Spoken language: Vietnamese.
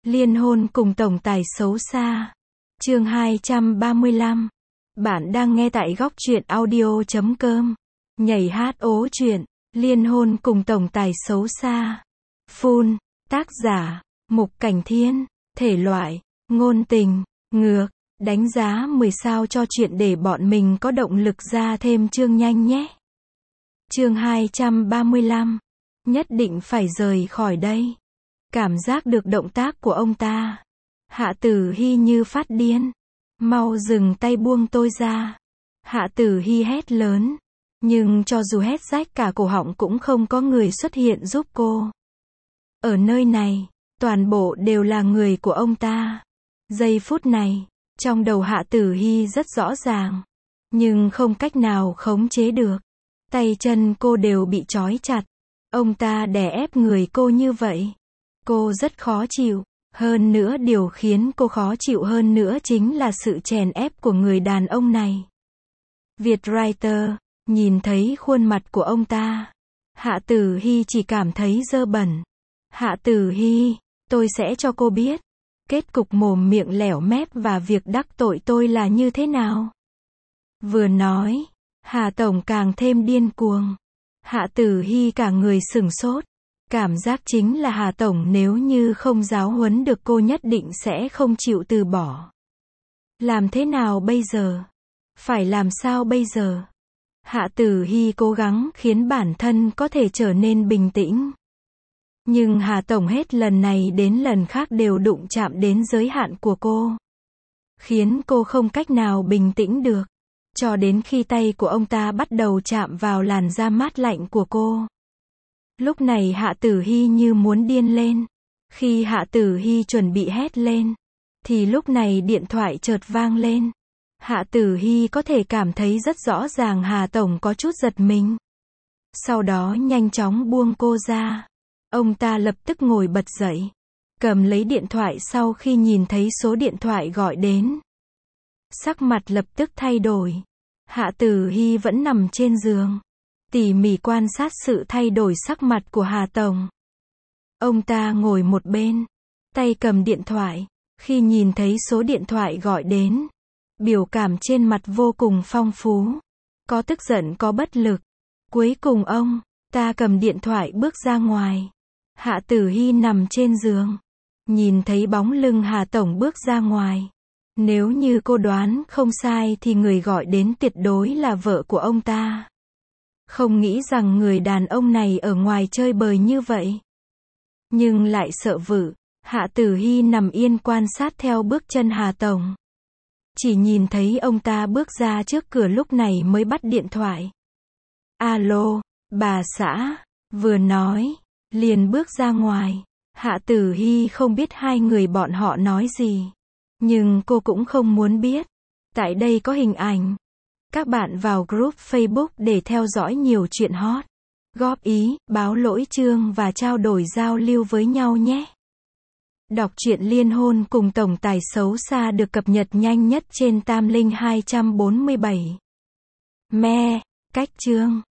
Liên hôn cùng tổng tài xấu xa. Chương 235. Bạn đang nghe tại góc truyện audio.com. Nhảy hát ố truyện, liên hôn cùng tổng tài xấu xa. Full, tác giả, Mục Cảnh Thiên, thể loại, ngôn tình, ngược, đánh giá 10 sao cho chuyện để bọn mình có động lực ra thêm chương nhanh nhé. Chương 235. Nhất định phải rời khỏi đây. Cảm giác được động tác của ông ta. Hạ Tử Hi như phát điên. Mau dừng tay, buông tôi ra. Hạ Tử Hi hét lớn. Nhưng cho dù hét rách cả cổ họng cũng không có người xuất hiện giúp cô. Ở nơi này, toàn bộ đều là người của ông ta. Giây phút này, trong đầu Hạ Tử Hi rất rõ ràng. Nhưng không cách nào khống chế được. Tay chân cô đều bị trói chặt. Ông ta đè ép người cô như vậy. Cô rất khó chịu. Hơn nữa điều khiến cô khó chịu hơn nữa chính là sự chèn ép của người đàn ông này. Việt Writer, nhìn thấy khuôn mặt của ông ta. Hạ Tử Hi chỉ cảm thấy dơ bẩn. Hạ Tử Hi, tôi sẽ cho cô biết. Kết cục mồm miệng lẻo mép và việc đắc tội tôi là như thế nào. Vừa nói, Hà Tổng càng thêm điên cuồng. Hạ Tử Hi cả người sửng sốt. Cảm giác chính là Hà Tổng nếu như không giáo huấn được cô nhất định sẽ không chịu từ bỏ. Làm thế nào bây giờ? Phải làm sao bây giờ? Hạ Tử Hi cố gắng khiến bản thân có thể trở nên bình tĩnh. Nhưng Hà Tổng hết lần này đến lần khác đều đụng chạm đến giới hạn của cô. Khiến cô không cách nào bình tĩnh được. Cho đến khi tay của ông ta bắt đầu chạm vào làn da mát lạnh của cô. Lúc này Hạ Tử Hi như muốn điên lên. Khi Hạ Tử Hi chuẩn bị hét lên, thì lúc này điện thoại chợt vang lên. Hạ Tử Hi có thể cảm thấy rất rõ ràng Hà Tổng có chút giật mình. Sau đó nhanh chóng buông cô ra. Ông ta lập tức ngồi bật dậy. Cầm lấy điện thoại sau khi nhìn thấy số điện thoại gọi đến. Sắc mặt lập tức thay đổi. Hạ Tử Hi vẫn nằm trên giường. Tỉ mỉ quan sát sự thay đổi sắc mặt của Hà Tổng. Ông ta ngồi một bên, tay cầm điện thoại. Khi nhìn thấy số điện thoại gọi đến, biểu cảm trên mặt vô cùng phong phú. Có tức giận có bất lực. Cuối cùng ông ta cầm điện thoại bước ra ngoài. Hạ Tử Hi nằm trên giường. Nhìn thấy bóng lưng Hà Tổng bước ra ngoài. Nếu như cô đoán không sai thì người gọi đến tuyệt đối là vợ của ông ta. Không nghĩ rằng người đàn ông này ở ngoài chơi bời như vậy. Nhưng lại sợ vợ. Hạ Tử Hi nằm yên quan sát theo bước chân Hà Tổng. Chỉ nhìn thấy ông ta bước ra trước cửa lúc này mới bắt điện thoại. Alo, bà xã. Vừa nói, liền bước ra ngoài. Hạ Tử Hi không biết hai người bọn họ nói gì. Nhưng cô cũng không muốn biết. Tại đây có hình ảnh. Các bạn vào group Facebook để theo dõi nhiều chuyện hot. Góp ý, báo lỗi chương và trao đổi giao lưu với nhau nhé. Đọc truyện liên hôn cùng tổng tài xấu xa được cập nhật nhanh nhất trên Tam Linh 247. Me, cách chương.